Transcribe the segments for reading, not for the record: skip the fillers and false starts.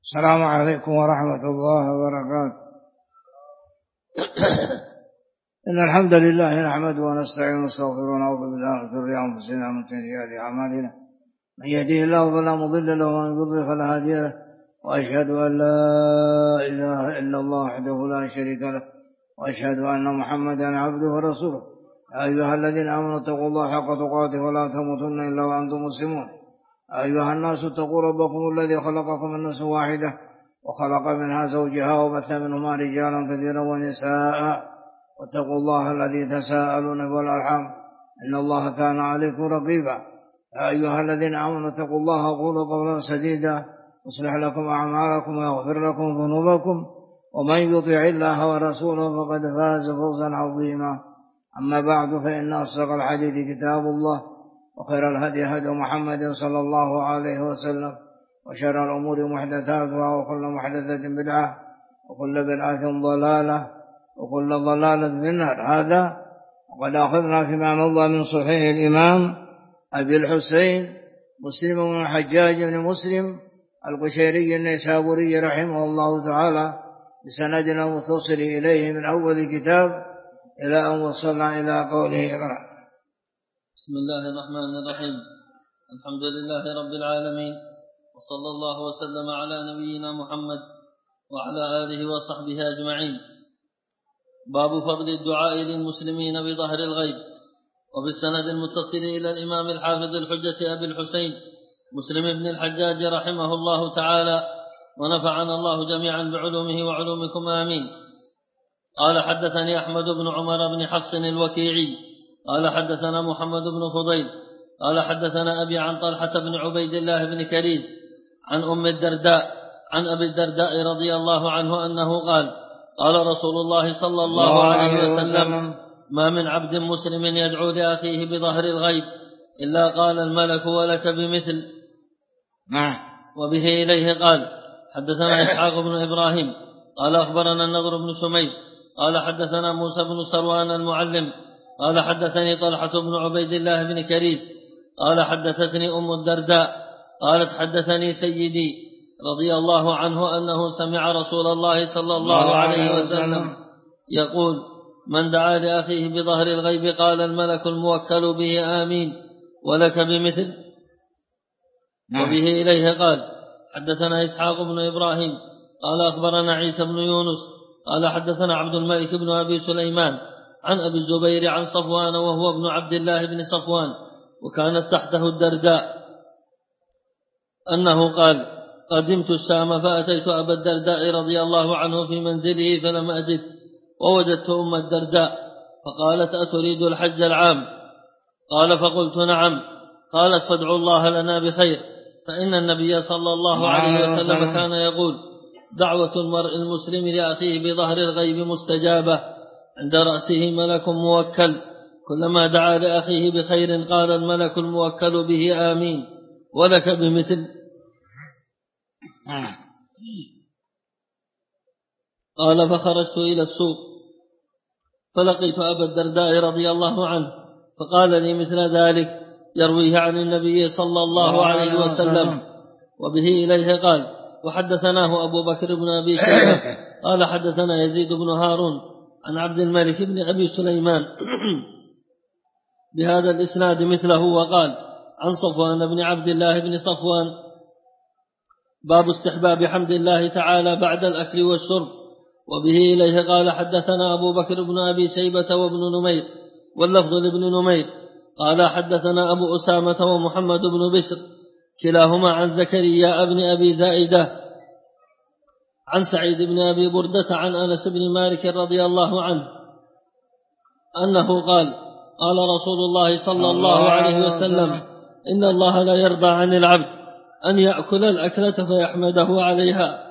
السلام عليكم ورحمة الله وبركاته. إن الحمد لله نحمده ونستعين ونستغفره ونعوذ بالله من شرور أنفسنا ومن سيئات أعمالنا، من يهده الله فلا مضل له ومن يضلل فلا هادي له، وأشهد أن لا إله إلا الله وحده لا شريك له، وأشهد أن محمدا عبده ورسوله. يا أيها الذين آمنوا اتقوا الله حق تقاته ولا تموتن إلا وأنتم مسلمون. أيها الناس اتقوا ربكم الذي خلقكم من نفس واحدة وخلق منها زوجها وبث منهما رجالا كثيرا ونساء، واتقوا الله الذي تساءلون والأرحام إن الله كان عليكم رقيبا. يا أيها الذين آمنوا اتقوا الله وقولوا قولا سديدا يصلح لكم أعمالكم ويغفر لكم ذنوبكم، ومن يطع الله ورسوله فقد فاز فوزا عظيما. أما بعد، فإن أصدق الحديث كتاب الله، وخير الهدي هدي محمد صلى الله عليه وسلم، وشر الأمور محدثاتها، وكل محدثة بدعة، وكل بدعة ضلالة، وكل ضلالة في النار. هذا وقد أخذنا فيما مضى من صحيح الإمام أبي الحسين مسلم بن الحجاج بن مسلم القشيري النيسابوري رحمه الله تعالى بسندنا متصل إليه من أول كتاب إلى أن وصلنا إلى قوله اقرأ. بسم الله الرحمن الرحيم. الحمد لله رب العالمين، وصلى الله وسلم على نبينا محمد وعلى آله وصحبه أجمعين. باب فضل الدعاء للمسلمين بظهر الغيب. وبالسند المتصل إلى الإمام الحافظ الحجة أبي الحسين مسلم بن الحجاج رحمه الله تعالى، ونفعنا الله جميعا بعلومه وعلومكم آمين. قال حدثني أحمد بن عمر بن حفص الوكيعي قال حدثنا محمد بن فضيل قال حدثنا أبي عن طلحة بن عبيد الله بن كريز عن أم الدرداء عن أبي الدرداء رضي الله عنه أنه قال قال رسول الله صلى الله عليه وسلم: ما من عبد مسلم يدعو لأخيه بظهر الغيب إلا قال الملك ولك بمثل. وبه إليه قال حدثنا إسحاق بن إبراهيم قال أخبرنا النضر بن شميل قال حدثنا موسى بن سروان المعلم قال حدثني طلحة بن عبيد الله بن كريز قال حدثتني أم الدرداء قالت حدثني سيدي رضي الله عنه أنه سمع رسول الله صلى الله عليه وسلم يقول: من دعا لأخيه بظهر الغيب قال الملك الموكل به آمين ولك بمثل. وبه إليه قال حدثنا إسحاق بن إبراهيم قال أخبرنا عيسى بن يونس قال حدثنا عبد الملك بن أبي سليمان عن أبي الزبير عن صفوان وهو ابن عبد الله بن صفوان وكانت تحته الدرداء أنه قال: قدمت الشام فأتيت أبا الدرداء رضي الله عنه في منزله فلم أجد، ووجدت أم الدرداء فقالت: أتريد الحج العام؟ قال: فقلت: نعم. قالت: فادعوا الله لنا بخير، فإن النبي صلى الله عليه وسلم كان يقول: دعوة المرء المسلم لأخيه بظهر الغيب مستجابة، عند رأسه ملك موكل، كلما دعا لأخيه بخير قال الملك الموكل به آمين ولك بمثل. قال: فخرجت إلى السوق فلقيت أبا الدرداء رضي الله عنه فقال لي مثل ذلك يرويه عن النبي صلى الله عليه وسلم. وبه إليه قال: وحدثناه أبو بكر بن أبي شيبة قال حدثنا يزيد بن هارون عن عبد الملك بن أبي سليمان بهذا الإسناد مثله، وقال: عن صفوان بن عبد الله بن صفوان. باب استحباب حمد الله تعالى بعد الأكل والشرب. وبه إليه قال حدثنا أبو بكر بن أبي شيبة وابن نمير واللفظ لابن نمير قال حدثنا أبو أسامة ومحمد بن بشر كلاهما عن زكريا بن أبي زائدة عن سعيد بن أبي بردة عن أنس بن مالك رضي الله عنه أنه قال: قال رسول الله صلى الله عليه وسلم: إن الله لا يرضى عن العبد أن يأكل الأكلة فيحمده عليها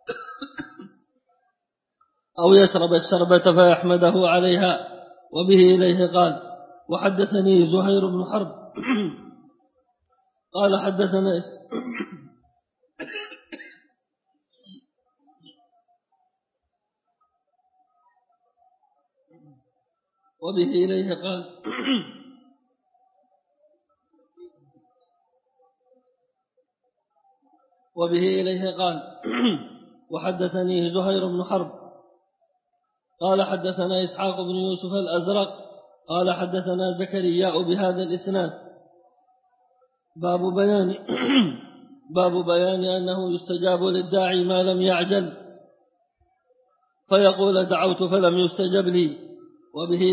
أو يشرب الشربة فيحمده عليها. وبه إليه قال: وحدثني زهير بن حرب قال حدثنا وبه إليه قال وبه إليه قال وحدثني زهير بن حرب قال حدثنا إسحاق بن يوسف الأزرق قال حدثنا زكريا بهذا الإسناد. باب بيان أنه يستجاب للداعي ما لم يعجل فيقول دعوت فلم يستجب لي. وبه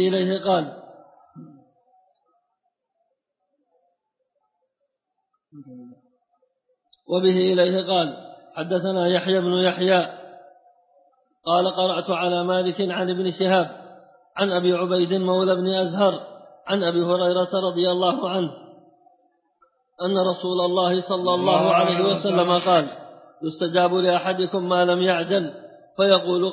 إليه قال حدثنا يحيى بن يحيى قال قرأت على مالك عن ابن شهاب عن أبي عبيد مولى بن أزهر عن أبي هريرة رضي الله عنه أن رسول الله صلى الله عليه وسلم قال يستجاب لأحدكم ما لم يعجل فيقول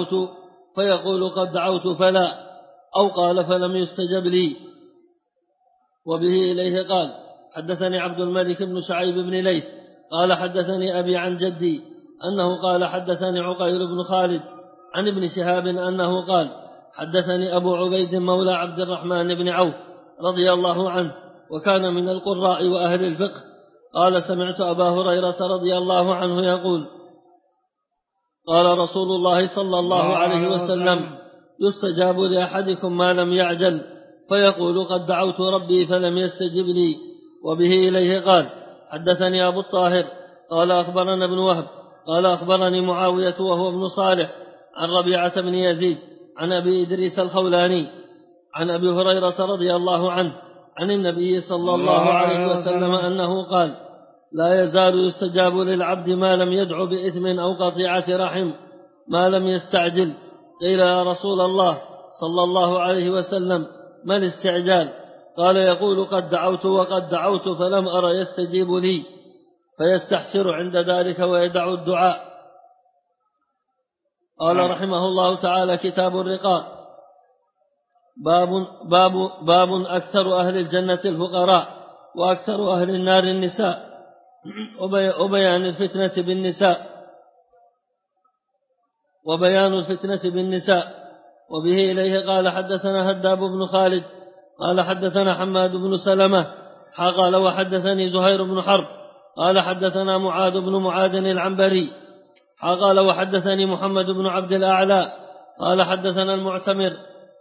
قد دعوت فلا، أو قال فلم يستجب لي. وبه إليه قال حدثني عبد الملك بن شعيب بن ليث قال حدثني أبي عن جدي أنه قال حدثني عقيل بن خالد عن ابن شهاب أنه قال حدثني أبو عبيد مولى عبد الرحمن بن عوف رضي الله عنه وكان من القراء وأهل الفقه قال سمعت أبا هريرة رضي الله عنه يقول قال رسول الله صلى الله عليه وسلم يستجاب لأحدكم ما لم يعجل فيقول قد دعوت ربي فلم يستجب لي. وبه إليه قال حدثني أبو الطاهر قال أخبرنا ابن وهب قال أخبرني معاوية وهو ابن صالح عن ربيعة بن يزيد عن أبي إدريس الخولاني عن أبي هريرة رضي الله عنه عن النبي صلى الله عليه وسلم أنه قال لا يزال يستجاب للعبد ما لم يدع بإثم أو قطيعة رحم ما لم يستعجل. قيل يا رسول الله صلى الله عليه وسلم ما الاستعجال؟ قال يقول قد دعوت وقد دعوت فلم أر يستجيب لي فيستحسر عند ذلك ويدع الدعاء. قال رحمه الله تعالى كتاب الرقاق. باب أكثر أهل الجنة الفقراء وأكثر أهل النار النساء وبيان الفتنة بالنساء. وبه إليه قال حدثنا هداب بن خالد قال حدثنا حماد بن سلمة قال وحدثني زهير بن حرب قال حدثنا معاذ بن معاذ العنبري قال وحدثني محمد بن عبد الأعلى قال حدثنا المعتمر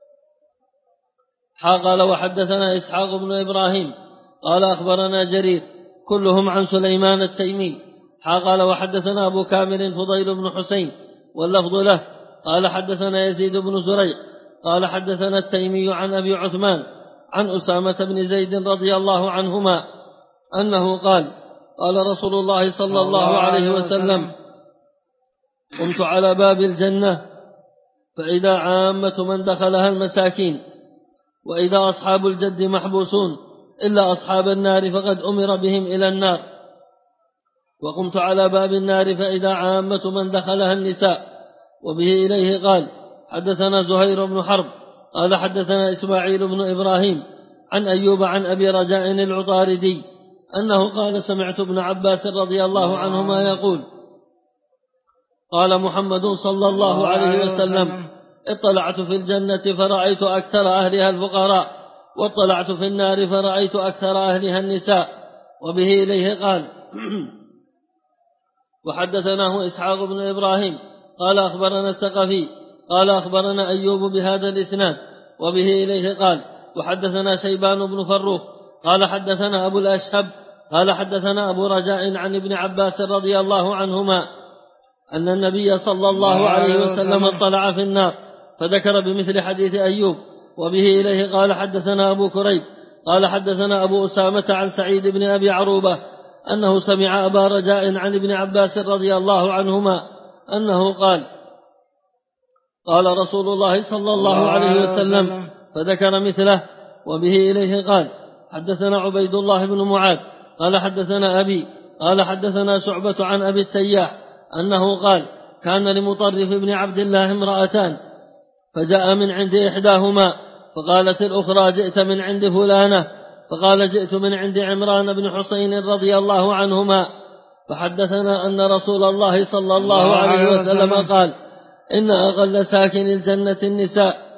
قال وحدثنا إسحاق بن إبراهيم قال أخبرنا جرير كلهم عن سليمان التيمي قال وحدثنا أبو كامل فضيل بن حسين واللفظ له قال حدثنا يزيد بن زريع قال حدثنا التيمي عن أبي عثمان عن أسامة بن زيد رضي الله عنهما أنه قال قال رسول الله صلى الله عليه وسلم قمت على باب الجنة فإذا عامة من دخلها المساكين وإذا أصحاب الجد محبوسون إلا أصحاب النار فقد أمر بهم إلى النار. وقمت على باب النار فإذا عامة من دخلها النساء. وبه إليه قال حدثنا زهير بن حرب قال حدثنا إسماعيل بن إبراهيم عن أيوب عن أبي رجاء العطاردي أنه قال سمعت ابن عباس رضي الله عنهما يقول قال محمد صلى الله عليه وسلم اطلعت في الجنة فرأيت أكثر أهلها الفقراء واطلعت في النار فرأيت أكثر أهلها النساء. وبه إليه قال وحدثناه إسحاق بن إبراهيم قال أخبرنا الثقفي قال أخبرنا أيوب بهذا الإسناد. وبه إليه قال وحدثنا شيبان بن فروخ قال حدثنا أبو الأشهب قال حدثنا أبو رجاء عن ابن عباس رضي الله عنهما أن النبي صلى الله عليه وسلم اطلع في النار فذكر بمثل حديث أيوب. وبه إليه قال حدثنا أبو كريب قال حدثنا أبو أسامة عن سعيد بن أبي عروبة أنه سمع أبا رجاء عن ابن عباس رضي الله عنهما أنه قال قال رسول الله صلى الله عليه وسلم فذكر مثله. وبه إليه قال حدثنا عبيد الله بن معاذ قال حدثنا أبي قال حدثنا شعبة عن أبي التياح أنه قال كان لمطرف بن عبد الله امرأتان فجاء من عند إحداهما فقالت الأخرى جئت من عند فلانة فقال جئت من عند عمران بن حسين رضي الله عنهما فحدثنا أن رسول الله صلى الله عليه وسلم قال إن أقل ساكن الجنة النساء.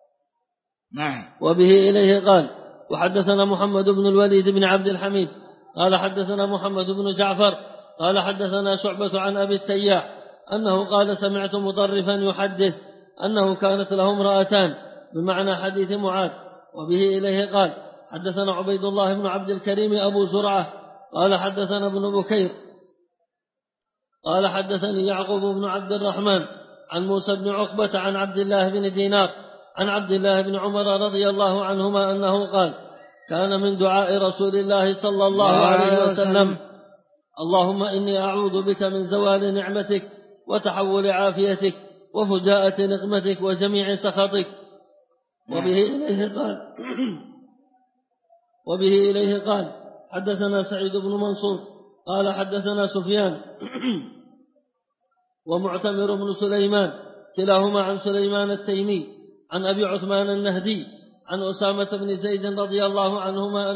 وبه إليه قال وحدثنا محمد بن الوليد بن عبد الحميد قال حدثنا محمد بن جعفر قال حدثنا شعبة عن أبي التياح أنه قال سمعت مطرفا يحدث أنه كانت له امرأتان بمعنى حديث معاذ، وبه إليه قال حدثنا عبيد الله بن عبد الكريم أبو زرعة قال حدثنا ابن بكير قال حدثني يعقوب بن عبد الرحمن عن موسى بن عقبة عن عبد الله بن دينار عن عبد الله بن عمر رضي الله عنهما أنه قال كان من دعاء رسول الله صلى الله عليه وسلم اللهم إني أعوذ بك من زوال نعمتك وتحول عافيتك وفجاءة نقمتك وجميع سخطك. وبه إليه قال حدثنا سعيد بن منصور قال حدثنا سفيان ومعتمر بن سليمان كلاهما عن سليمان التيمي عن أبي عثمان النهدي عن أسامة بن زيد رضي الله عنهما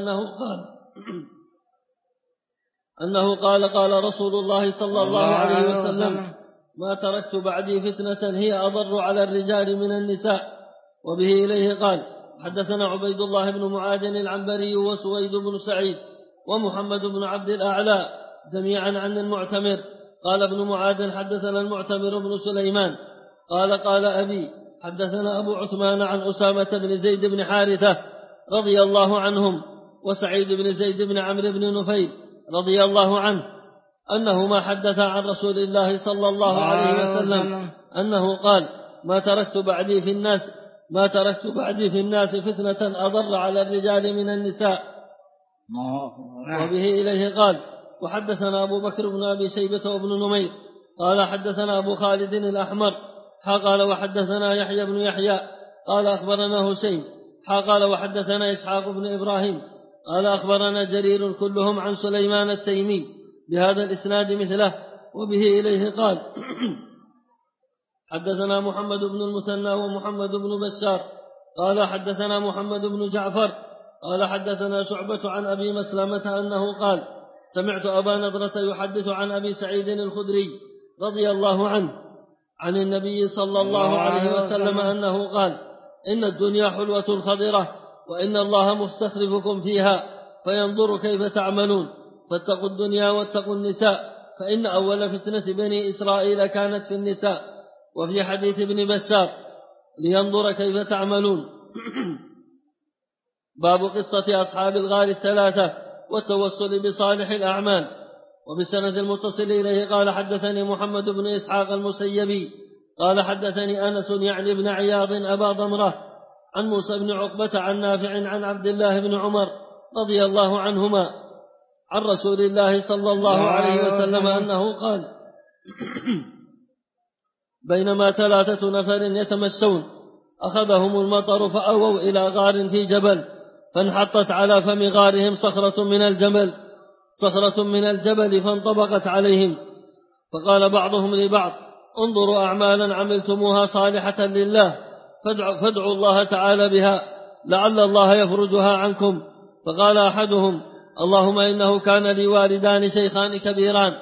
أنه قال رسول الله صلى الله عليه وسلم ما تركت بعدي فتنة هي أضر على الرجال من النساء. وبه إليه قال حدثنا عبيد الله بن معاذ العنبري وسويد بن سعيد ومحمد بن عبد الأعلى جميعا عن المعتمر قال ابن معاذ حدثنا المعتمر بن سليمان قال أبي حدثنا أبو عثمان عن أسامة بن زيد بن حارثة رضي الله عنهم وسعيد بن زيد بن عمرو بن نفيل رضي الله عنه أنهما حدثا عن رسول الله صلى الله عليه وسلم أنه قال ما تركت بعدي في الناس فتنة أضر على الرجال من النساء. وبه إليه قال وحدثنا أبو بكر بن أبي شيبة وابن نمير قال حدثنا أبو خالد الأحمر قال وحدثنا يحيى بن يحيى قال أخبرنا هشيم قال وحدثنا إسحاق بن إبراهيم قال أخبرنا جرير كلهم عن سليمان التيمي بهذا الإسناد مثله. وبه إليه قال حدثنا محمد بن المثنى ومحمد بن بشار قال حدثنا محمد بن جعفر قال حدثنا شعبة عن أبي مسلمة أنه قال سمعت أبا نضرة يحدث عن أبي سعيد الخدري رضي الله عنه عن النبي صلى الله عليه وسلم أنه قال إن الدنيا حلوة خضرة وإن الله مستخلفكم فيها فينظر كيف تعملون فاتقوا الدنيا واتقوا النساء فإن أول فتنة بني إسرائيل كانت في النساء. وفي حديث ابن بشار لينظر كيف تعملون. باب قصة أصحاب الغار الثلاثة والتوسل بصالح الأعمال. وبسند المتصل إليه قال حدثني محمد بن إسحاق المسيبي قال حدثني أنس يعني بن عياض أبا ضمرة عن موسى بن عقبة عن نافع عن عبد الله بن عمر رضي الله عنهما عن رسول الله صلى الله عليه وسلم أنه قال بينما 3 نفر يتمشون أخذهم المطر فأووا إلى غار في جبل فانحطت على فم غارهم صخرة من الجبل فانطبقت عليهم فقال بعضهم لبعض انظروا أعمالا عملتموها صالحة لله فادعوا الله تعالى بها لعل الله يفرجها عنكم. فقال أحدهم اللهم إنه كان لي والدان شيخان كبيران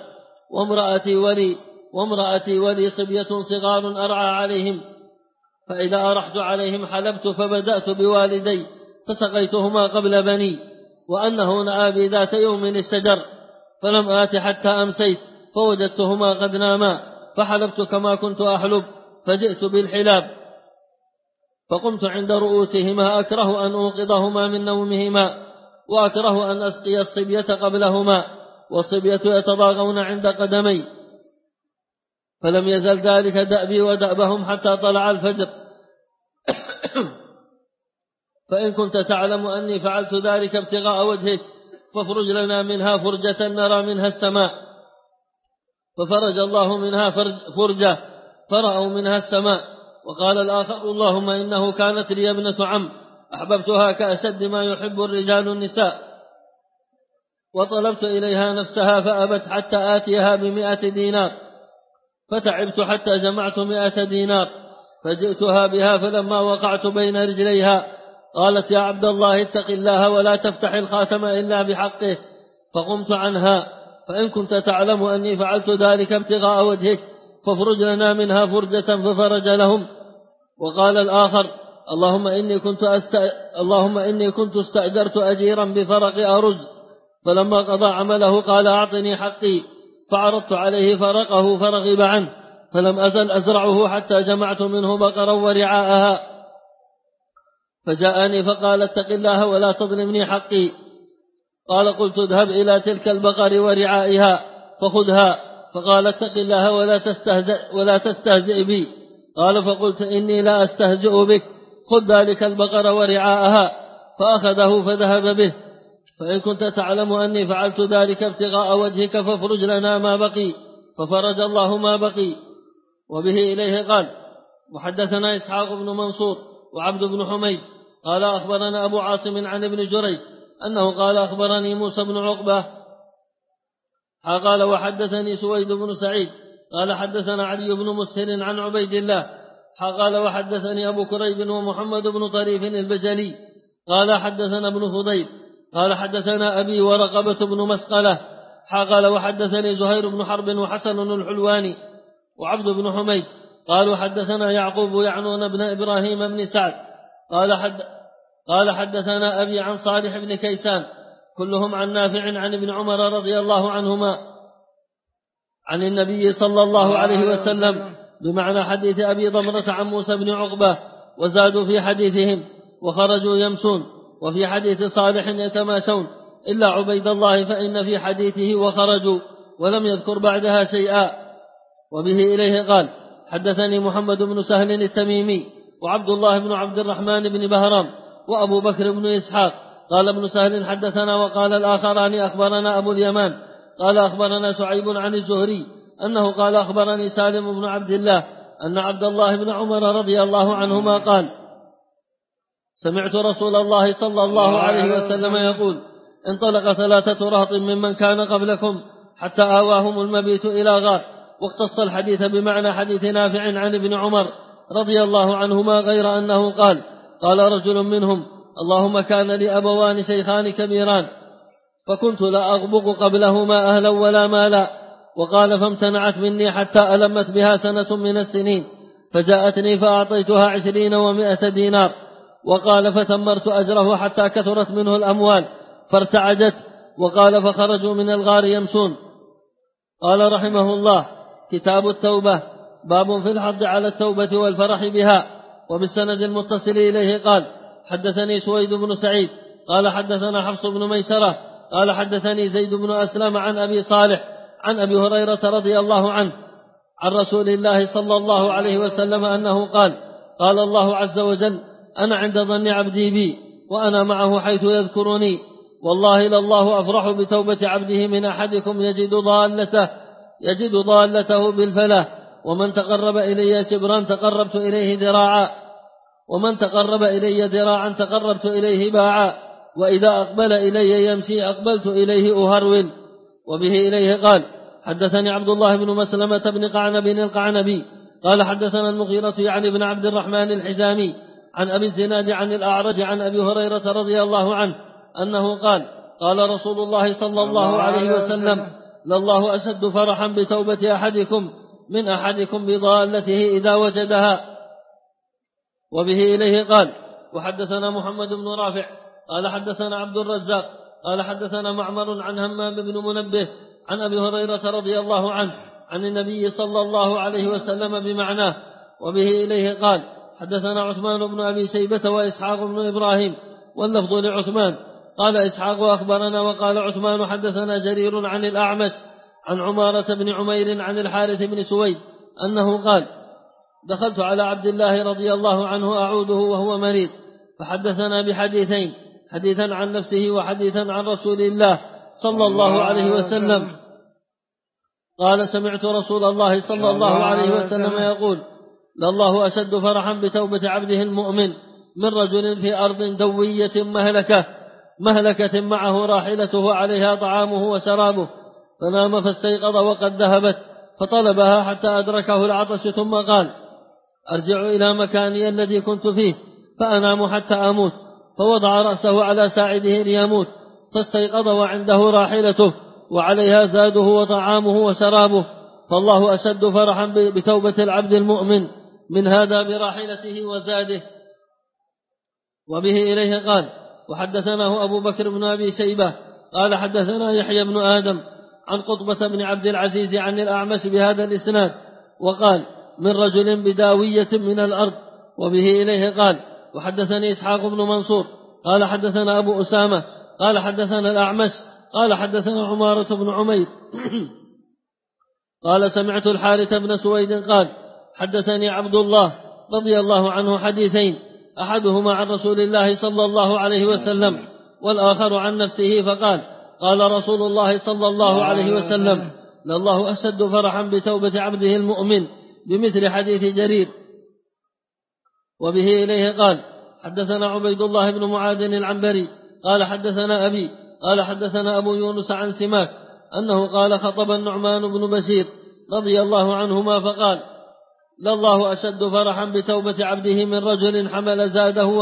وامرأتي ولي صبية صغار أرعى عليهم فإذا أرحت عليهم حلبت فبدأت بوالدي فسقيتهما قبل بني وأنه نآبي ذات يوم الشجر فلم آت حتى أمسيت فوجدتهما قد ناما فحلبت كما كنت أحلب فجئت بالحلاب فقمت عند رؤوسهما أكره أن أوقظهما من نومهما وأكره أن أسقي الصبية قبلهما والصبية يتضاغون عند قدمي فلم يزل ذلك دأبي ودأبهم حتى طلع الفجر فإن كنت تعلم أني فعلت ذلك ابتغاء وجهك فافرج لنا منها فرجة نرى منها السماء. ففرج الله منها فرجة فرأوا منها السماء. وقال الآخر اللهم إنه كانت لي ابنة عم أحببتها كأشد ما يحب الرجال النساء وطلبت إليها نفسها فأبت حتى آتيها ب100 دينار فتعبت حتى جمعت 100 دينار فجئتها بها فلما وقعت بين رجليها قالت يا عبد الله اتق الله ولا تفتح الخاتم إلا بحقه فقمت عنها فإن كنت تعلم أني فعلت ذلك ابتغاء وجهك فافرج لنا منها فرجة ففرج لهم. وقال الآخر اللهم إني كنت استأجرت أجيرا بفرق أرز فلما قضى عمله قال أعطني حقي فعرضت عليه فرقه فرغب عنه، فلم أزل أزرعه حتى جمعت منه بقرا ورعاءها. فجاءني فقال اتق الله ولا تظلمني حقي. قال قلت اذهب إلى تلك البقر ورعائها فخذها. فقال اتق الله ولا تستهزئ بي. قال فقلت إني لا أستهزئ بك، خذ ذلك البقر ورعاءها. فأخذه فذهب به. فإن كنت تعلم أني فعلت ذلك ابتغاء وجهك فافرج لنا ما بقي، ففرج الله ما بقي. وبه إليه قال وحدثنا إسحاق بن منصور وعبد بن حميد قال أخبرنا أبو عاصم عن ابن جريج أنه قال أخبرني موسى بن عقبة قال وحدثني سويد بن سعيد قال حدثنا علي بن مسهر عن عبيد الله قال وحدثني أبو كريب ومحمد بن طريف البجلي قال حدثنا ابن فضيل قال حدثنا أبي ورقبة بن مسقلة قال وحدثني زهير بن حرب وحسن الحلواني وعبد بن حميد قالوا حدثنا يعقوب يعنون بن إبراهيم بن سعد قال حدثنا أبي عن صالح بن كيسان كلهم عن نافع عن ابن عمر رضي الله عنهما عن النبي صلى الله عليه وسلم بمعنى حديث أبي ضمرة عن موسى بن عقبة، وزادوا في حديثهم وخرجوا يمشون، وفي حديث صالح يتماشون إلا عبيد الله فإن في حديثه وخرجوا ولم يذكر بعدها شيئا. وبه إليه قال حدثني محمد بن سهل التميمي وعبد الله بن عبد الرحمن بن بهرام وأبو بكر بن إسحاق قال ابن سهل حدثنا، وقال الآخران أخبرنا أبو اليمان قال أخبرنا شعيب عن الزهري أنه قال أخبرني سالم بن عبد الله أن عبد الله بن عمر رضي الله عنهما قال سمعت رسول الله صلى الله عليه وسلم يقول انطلق 3 رهط ممن كان قبلكم حتى آواهم المبيت إلى غار. واقتص الحديث بمعنى حديث نافع عن ابن عمر رضي الله عنهما، غير أنه قال رجل منهم اللهم كان لي أبوان شيخان كبيران فكنت لا أغبق قبلهما أهلا ولا مالا، وقال فامتنعت مني حتى ألمت بها سنة من السنين، فجاءتني فأعطيتها 20 و100 دينار، وقال فتمرت أجره حتى كثرت منه الأموال فارتعجت. وقال فخرجوا من الغار يمشون. قال رحمه الله كتاب التوبة، باب في الحض على التوبة والفرح بها. وبالسند المتصل إليه قال حدثني سويد بن سعيد قال حدثنا حفص بن ميسرة قال حدثني زيد بن أسلم عن أبي صالح عن أبي هريرة رضي الله عنه عن رسول الله صلى الله عليه وسلم أنه قال الله عز وجل أنا عند ظن عبدي بي وأنا معه حيث يذكرني، والله لله أفرح بتوبة عبده من أحدكم يجد ضالته بالفلاح، ومن تقرب إلي شبرا تقربت إليه ذراعا، ومن تقرب إلي ذراعا تقربت إليه باعا، وإذا أقبل إلي يمشي أقبلت إليه أهرول. وبه إليه قال حدثني عبد الله بن مسلمة بن قعنب القعنبي قال حدثنا المغيرة يعني بن عبد الرحمن الحزامي عن أبي الزناد عن الأعرج عن أبي هريرة رضي الله عنه أنه قال رسول الله صلى الله عليه وسلم لله أشد فرحا بتوبة أحدكم من أحدكم بضالته إذا وجدها. وبه إليه قال وحدثنا محمد بن رافع قال حدثنا عبد الرزاق قال حدثنا معمر عن همام بن منبه عن أبي هريرة رضي الله عنه عن النبي صلى الله عليه وسلم بمعناه. وبه إليه قال حدثنا عثمان بن أبي شيبة وإسحاق بن إبراهيم واللفظ لعثمان قال إسحاق أخبرنا، وقال عثمان حدثنا جرير عن الأعمش عن عمارة بن عمير عن الحارث بن سويد أنه دخلت على عبد الله رضي الله عنه أعوده وهو مريض، فحدثنا بحديثين، حديثا عن نفسه وحديثا عن رسول الله صلى الله عليه وسلم. قال سمعت رسول الله صلى الله عليه وسلم يقول لله أشد فرحا بتوبة عبده المؤمن من رجل في أرض دوية مهلكة معه راحلته عليها طعامه وشرابه، فنام فاستيقظ وقد ذهبت، فطلبها حتى أدركه العطش، ثم قال أرجع إلى مكاني الذي كنت فيه فأنام حتى أموت، فوضع رأسه على ساعده ليموت، فاستيقظ وعنده راحلته وعليها زاده وطعامه وشرابه، فالله أشد فرحا بتوبة العبد المؤمن من هذا براحلته وزاده. وبه إليه قال وحدثناه أبو بكر بن أبي شيبة قال حدثنا يحيى بن آدم عن قطبة بن عبد العزيز عن الأعمش بهذا الإسناد وقال من رجل بداوية من الأرض. وبه إليه قال وحدثني إسحاق بن منصور قال حدثنا أبو أسامة قال حدثنا الأعمش قال حدثنا عمارة بن عمير قال سمعت الحارث بن سويد قال حدثني عبد الله رضي الله عنه حديثين أحدهما عن رسول الله صلى الله عليه وسلم والآخر عن نفسه فقال قال رسول الله صلى الله عليه وسلم لله أشد فرحا بتوبة عبده المؤمن بمثل حديث جرير. وبه إليه قال حدثنا عبيد الله بن معاذ العنبري قال حدثنا أبي قال حدثنا أبو يونس عن سماك أنه قال خطب النعمان بن بشير رضي الله عنهما فقال لله أشد فرحا بتوبة عبده من رجل حمل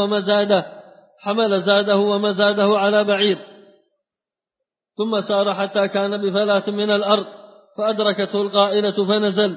زاده ومزاده على بعير ثم سار حتى كان بفلاة من الأرض فأدركته القائلة فنزل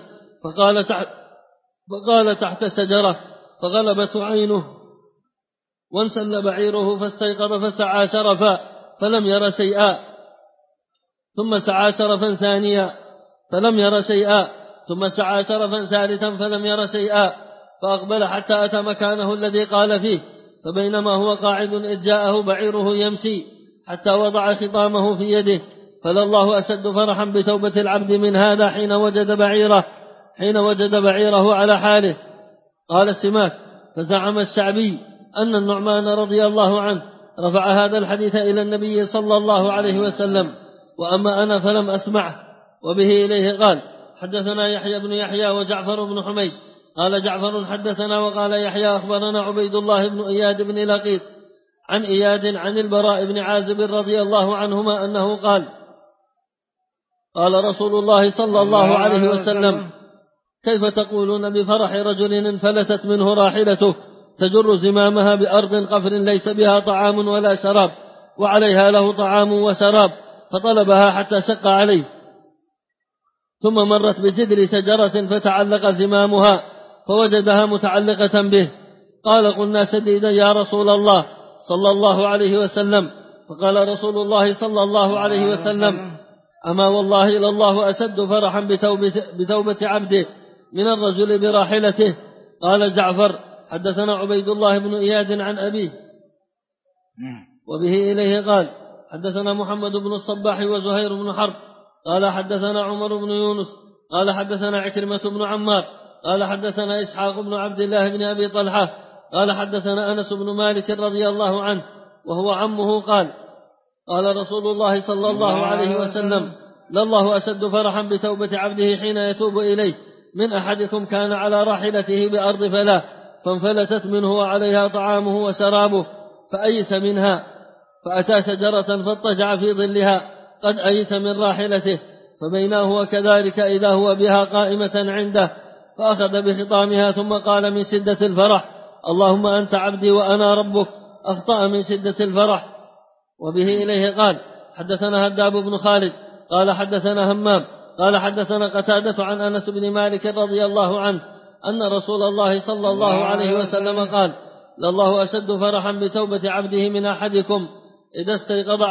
فقال تحت شجرة فغلبته عينه وانسل بعيره فاستيقظ فسعى شرفا فلم ير شيئا ثم سعى شرفا ثانيا فلم ير شيئا ثم سعى شرفا ثالثا فلم ير شيئا فأقبل حتى أتى مكانه الذي قال فيه فبينما هو قاعد إذ جاءه بعيره يمشي حتى وضع خطامه في يده فلله أشد فرحا بتوبة العبد من هذا حين وجد بعيره على حاله. قال السماك فزعم الشعبي أن النعمان رضي الله عنه رفع هذا الحديث إلى النبي صلى الله عليه وسلم وأما أنا فلم أسمعه. وبه إليه قال حدثنا يحيى بن يحيى وجعفر بن حميد قال جعفر حدثنا وقال يحيى أخبرنا عبيد الله بن إياد بن لقيط عن إياد عن البراء بن عازب رضي الله عنهما أنه قال قال رسول الله صلى الله عليه وسلم كيف تقولون بفرح رجل انفلتت منه راحلته تجر زمامها بأرض قفر ليس بها طعام ولا شراب وعليها له طعام وشراب فطلبها حتى شق عليه ثم مرت بجدر شجرة فتعلق زمامها فوجدها متعلقة به قال قلنا شديدا يا رسول الله صلى الله عليه وسلم فقال رسول الله صلى الله عليه وسلم أما والله لله أشد فرحا بتوبة عبده من الرجل براحلته. قال جعفر حدثنا عبيد الله بن إياد عن أبيه. وبه إليه قال حدثنا محمد بن الصباح وزهير بن حرب قال حدثنا عمر بن يونس قال حدثنا عكرمة بن عمار قال حدثنا إسحاق بن عبد الله بن أبي طلحة قال حدثنا أنس بن مالك رضي الله عنه وهو عمه قال قال رسول الله صلى الله عليه وسلم لله أشد فرحا بتوبة عبده حين يتوب إليه من أحدكم كان على راحلته بأرض فلاة فانفلتت منه وعليها طعامه وشرابه فأيس منها فأتى شجرة فاضطجع في ظلها قد أيس من راحلته فبيناه هو كذلك إذا هو بها قائمة عنده فأخذ بخطامها ثم قال من شدة الفرح اللهم أنت عبدي وأنا ربك أخطأ من شدة الفرح. وبه إليه قال حدثنا هداب بن خالد قال حدثنا همام قال حدثنا قتادة عن أنس بن مالك رضي الله عنه أن رسول الله صلى الله عليه وسلم قال لله أشد فرحا بتوبة عبده من أحدكم إذا استيقظ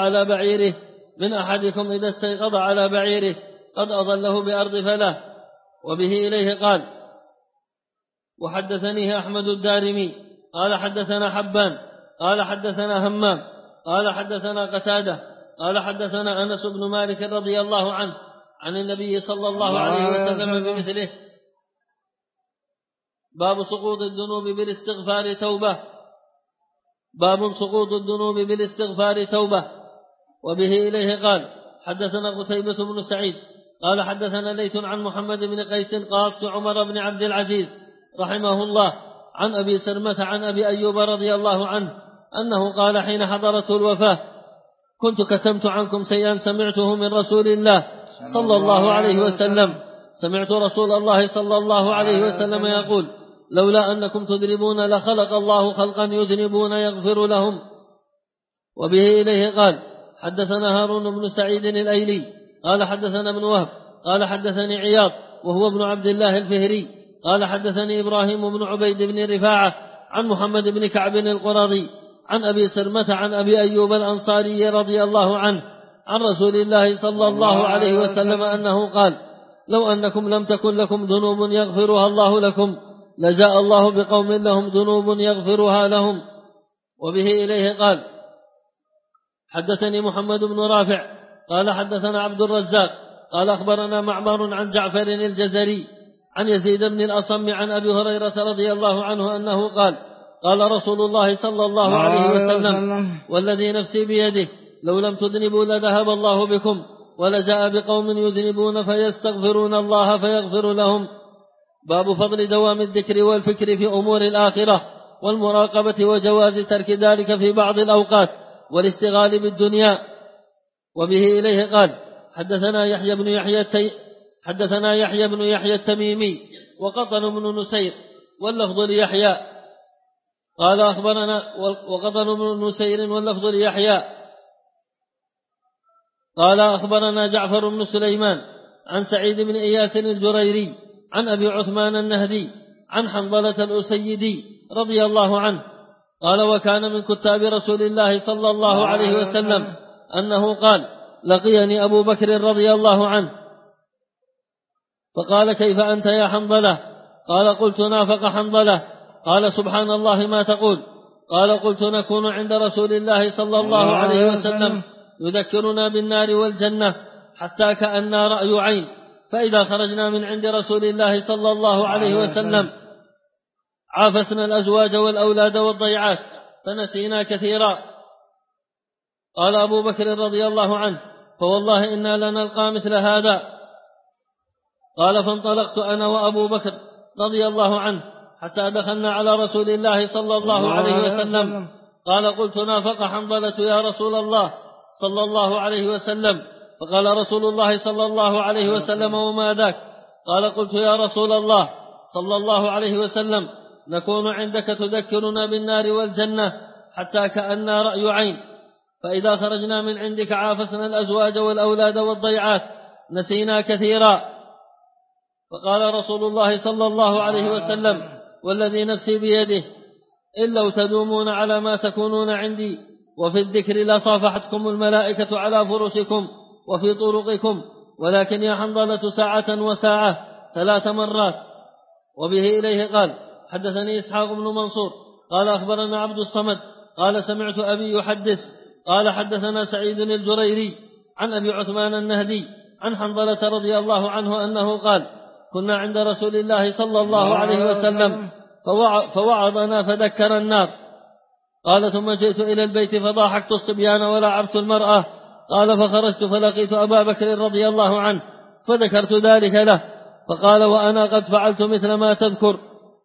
على بعيره قد أضله بأرض فلاة. وبه إليه قال وحدثنيه أحمد الدارمي قال حدثنا حبان قال حدثنا همام قال حدثنا قتادة قال حدثنا أنس بن مالك رضي الله عنه عن النبي صلى الله عليه وسلم بمثله. باب سقوط الذنوب بالاستغفار توبة. وبه إليه قال حدثنا قتيبة بن سعيد قال حدثنا ليث عن محمد بن قيس قاص عمر بن عبد العزيز رحمه الله عن أبي سلمة عن أبي أيوب رضي الله عنه أنه قال حين حضرته الوفاة كنت كتمت عنكم شيئا سمعته من رسول الله صلى الله عليه وسلم سمعت رسول الله صلى الله عليه وسلم يقول لولا أنكم تذنبون لخلق الله خلقا يذنبون يغفر لهم. وبه إليه قال حدثنا هارون بن سعيد الأيلي قال حدثنا ابن وهب قال حدثني عياض وهو ابن عبد الله الفهري قال حدثني إبراهيم بن عبيد بن رفاعة عن محمد بن كعب القرظي عن أبي سلمة عن أبي أيوب الأنصاري رضي الله عنه عن رسول الله صلى الله عليه وسلم أنه قال: لو أنكم لم تكن لكم ذنوب يغفرها الله لكم لجاء الله بقوم لهم ذنوب يغفرها لهم. وبه إليه قال: حدثني محمد بن رافع قال حدثنا عبد الرزاق قال أخبرنا معمر عن جعفر الجزري عن يزيد بن الأصم عن أبي هريرة رضي الله عنه أنه قال: قال رسول الله صلى الله عليه وسلم: والذي نفسي بيده لو لم تذنبوا لذهب الله بكم ولجاء بقوم يذنبون فيستغفرون الله فيغفر لهم. باب فضل دوام الذكر والفكر في أمور الآخرة والمراقبة وجواز ترك ذلك في بعض الأوقات والاستغلال بالدنيا. وبه إليه قال: حدثنا يحيى بن يحيى التميمي وقطن بن نسير واللفظ ليحيى قال أخبرنا وقطن بن نسير واللفظ ليحيى قال أخبرنا جعفر بن سليمان عن سعيد بن إياس الجريري عن أبي عثمان النهدي عن حنظلة الأسيدي رضي الله عنه قال: وكان من كتاب رسول الله صلى الله عليه وسلم أنه قال: لقيني أبو بكر رضي الله عنه فقال: كيف أنت يا حنظلة؟ قال: قلت: نافق حنظلة. قال: سبحان الله ما تقول؟ قال: قلت: نكون عند رسول الله صلى الله عليه وسلم يذكرنا بالنار والجنة حتى كأننا رأي عين، فإذا خرجنا من عند رسول الله صلى الله عليه وسلم عافسنا الأزواج والأولاد والضيعات فنسينا كثيرا. قال أبو بكر رضي الله عنه: فوالله إنا لنلقى مثل هذا. قال: فانطلقت أنا وأبو بكر رضي الله عنه حتى دخلنا على رسول الله صلى الله عليه وسلم. قال: قلت: نافق حنظلة يا رسول الله صلى الله عليه وسلم. فقال رسول الله صلى الله عليه وسلم: وما ذاك؟ قال: قلت: يا رسول الله صلى الله عليه وسلم نكون عندك تذكرنا بالنار والجنة حتى كأننا رأي عين، فإذا خرجنا من عندك عافسنا الأزواج والأولاد والضيعات نسينا كثيرا. فقال رسول الله صلى الله عليه وسلم: والذي نفسي بيده إن لو تدومون على ما تكونون عندي وفي الذكر لصافحتكم الملائكة على فرشكم وفي طرقكم، ولكن يا حنظلة ساعة وساعة 3 مرات. وبه إليه قال: حدثني إسحاق بن منصور قال أخبرنا عبد الصمد قال: سمعت أبي يحدث قال: حدثنا سعيد الجريري عن أبي عثمان النهدي عن حنظلة رضي الله عنه أنه قال: كنا عند رسول الله صلى الله عليه وسلم فوعظنا فذكر النار. قال: ثم جئت إلى البيت فضاحكت الصبيان ولعبت المرأة. قال: فخرجت فلقيت أبا بكر رضي الله عنه فذكرت ذلك له، فقال: وأنا قد فعلت مثل ما تذكر.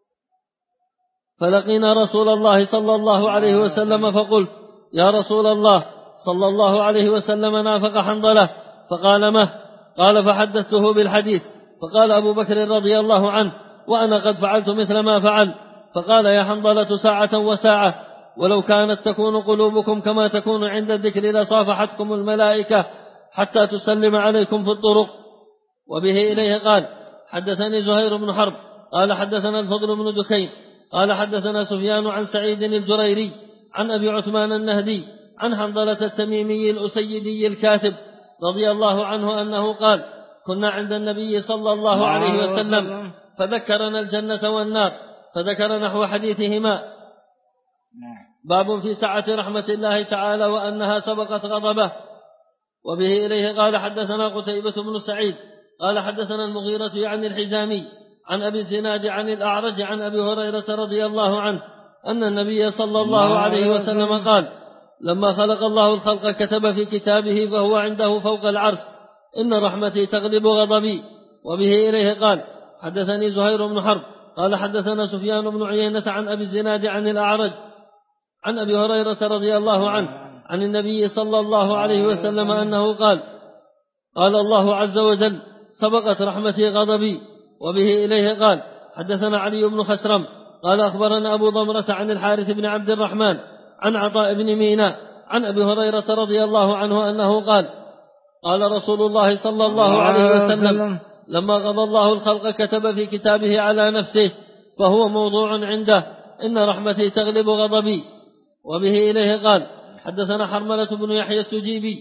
فلقينا رسول الله صلى الله عليه وسلم فقلت: يا رسول الله صلى الله عليه وسلم نافق حنظلة. فقال: ما؟ قال: فحدثته بالحديث. فقال أبو بكر رضي الله عنه: وأنا قد فعلت مثل ما فعل. فقال: يا حنظلة ساعة وساعة، ولو كانت تكون قلوبكم كما تكون عند الذكر لصافحتكم الملائكة حتى تسلم عليكم في الطرق. وبه إليه قال: حدثني زهير بن حرب قال: حدثنا الفضل بن دكين قال: حدثنا سفيان عن سعيد الجريري عن أبي عثمان النهدي عن حنظلة التميمي الأسيدي الكاتب رضي الله عنه أنه قال: كنا عند النبي صلى الله عليه وسلم فذكرنا الجنة والنار فذكر نحو حديثهما. باب في سعة رحمة الله تعالى وأنها سبقت غضبه. وبه إليه قال: حدثنا قتيبة بن سعيد قال: حدثنا المغيرة عن الحزامي عن أبي الزناد عن الأعرج عن أبي هريرة رضي الله عنه أن النبي صلى الله عليه وسلم قال: لما خلق الله الخلق كتب في كتابه فهو عنده فوق العرش: إن رحمتي تغلب غضبي. وبه إليه قال: حدثني زهير بن حرب قال: حدثنا سفيان بن عيينة عن أبي الزناد عن الأعرج عن أبي هريرة رضي الله عنه عن النبي صلى الله عليه وسلم أنه قال: قال الله عز وجل: سبقت رحمتي غضبي. وبه إليه قال: حدثنا علي بن خسرم قال: أخبرنا أبو ضمرة عن الحارث بن عبد الرحمن عن عطاء بن ميناء عن أبي هريرة رضي الله عنه أنه قال: قال رسول الله صلى الله عليه وسلم: لما قضى الله الخلق كتب في كتابه على نفسه فهو موضوع عنده: إن رحمتي تغلب غضبي. وبه إليه قال: حدثنا حرملة بن يحيى التجيبي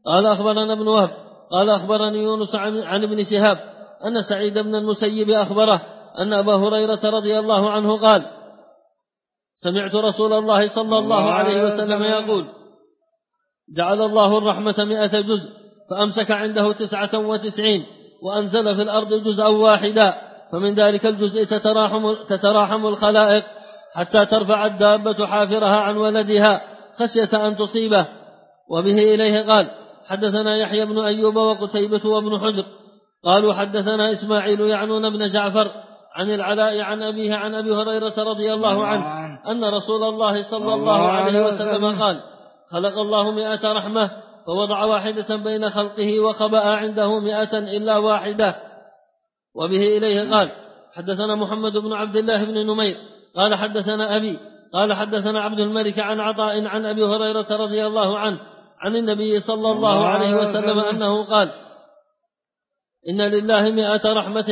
قال أخبرنا ابن وهب قال أخبرني يونس عن ابن شهاب أن سعيد بن المسيب أخبره أن أبا هريرة رضي الله عنه قال سمعت رسول الله صلى الله عليه وسلم يقول جعل الله الرحمة 100 جزء فأمسك عنده 99 وأنزل في الأرض جزءا واحدا فمن ذلك الجزء تتراحم الخلائق حتى ترفع الدابة حافرها عن ولدها خشية أن تصيبه. وبه إليه قال حدثنا يحيى بن أيوب وقتيبة وابن حجر قالوا حدثنا إسماعيل يعنون بن جعفر عن العلاء عن أبيه عن أبي هريرة رضي الله عنه أن رسول الله صلى الله عليه وسلم قال خلق الله 100 رحمة فوضع واحدة بين خلقه وخبأ عنده 100 إلا واحدة. وبه إليه قال حدثنا محمد بن عبد الله بن نمير قال حدثنا أبي قال حدثنا عبد الملك عن عطاء عن أبي هريرة رضي الله عنه عن النبي صلى الله عليه وسلم أنه قال إن لله 100 رحمة